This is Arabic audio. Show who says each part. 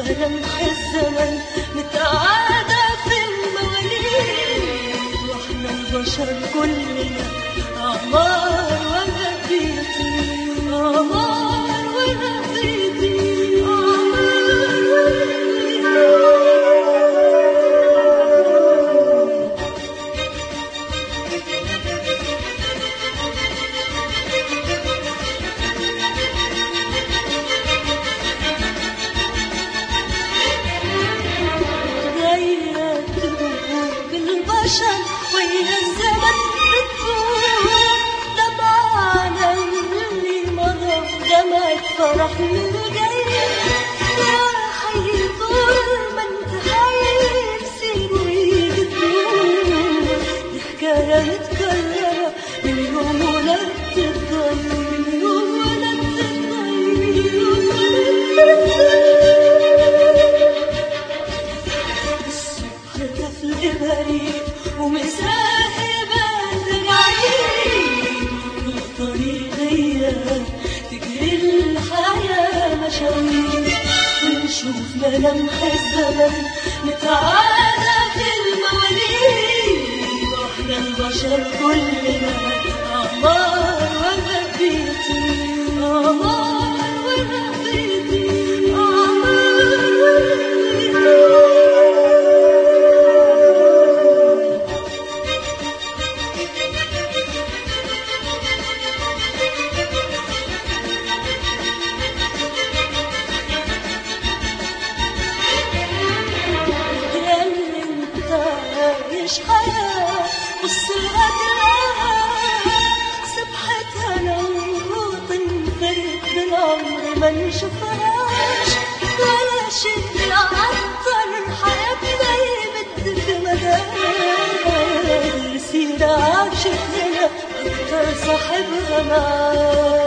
Speaker 1: ملامح الزمن متعادة في المواليد، واحنا البشر كلنا أعمار وغديتي، أعمار وغديتي، أعمار وغديتي. ويا الزمن بتفوت دمعنا اللي مضى دمعة فرح من جاي، يا حي طول ما انت حي بسير ويجي تموت، دي حكاية متكررة من يوم ولدت الضي، من يوم ولدت الضي، الصبح طفل بريء ومساهبة ترعيني، الطريقية تجري الحياة مشاوير، ونشوف ملامح الزمن متعادة في المواليد، واحنا البشر كلنا أعمار وغديتي، أعمار وغديتي، أعمار وغديتي. عيش حياة والسرعة تلاقى سبحتها لو تنفرد بالعمر ما نشوفهاش، ولا شيء يعطر حياتنا يمد في مدار، سيرة عاشت هنا أكتر صاحبها معاه.